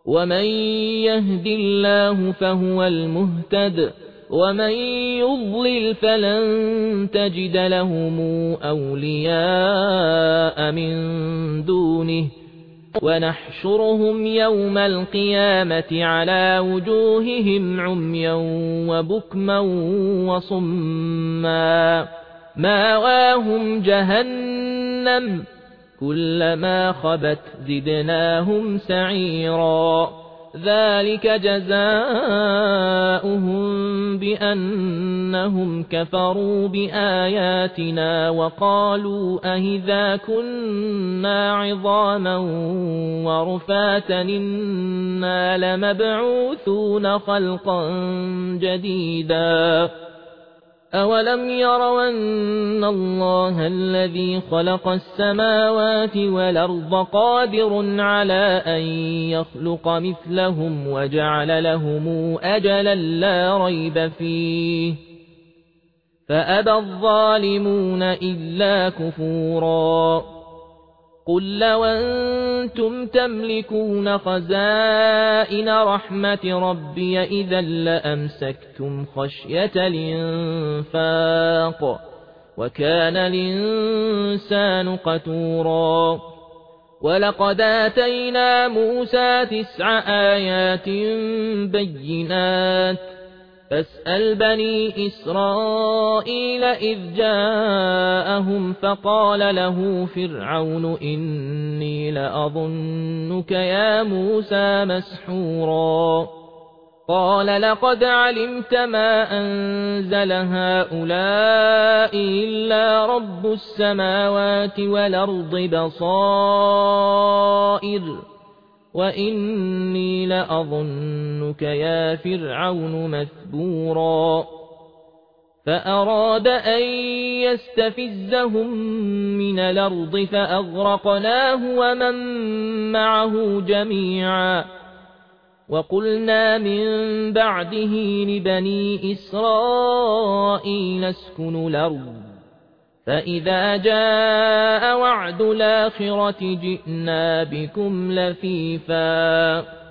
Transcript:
ومن يهد الله فهو المهتد ومن يضلل فلن تجد لهم أولياء من دونه ونحشرهم يوم القيامة على وجوههم عميا وبكما وصما ماواهم جهنم كلما خبت زدناهم سعيرا ذلك جزاؤهم بأنهم كفروا بآياتنا وقالوا أهذا كنا عظاما ورفاتا إنا لمبعوثون خلقا جديدا أولم يروا أن الله الذي خلق السماوات والأرض قادر على أن يخلق مثلهم وجعل لهم أجلا لا ريب فيه فأبى الظالمون إلا كفورا قل لو أنتم تملكون خزائن رحمة ربي إذا لأمسكتم خشية الإنفاق وكان الإنسان قتورا ولقد آتينا موسى 9 آيات بينات فاسأل بني إسرائيل إذ جاءهم فقال له فرعون إني لأظنك يا موسى مسحورا قال لقد علمت ما أنزل هؤلاء إلا رب السماوات والأرض بصائر وإني لأظنك يا فرعون مثبورا فأراد أن يستفزهم من الأرض فأغرقناه ومن معه جميعا وقلنا من بعده لبني إسرائيل اسكنوا الأرض فإذا جاء وعد الآخرة جئنا بكم لفيفا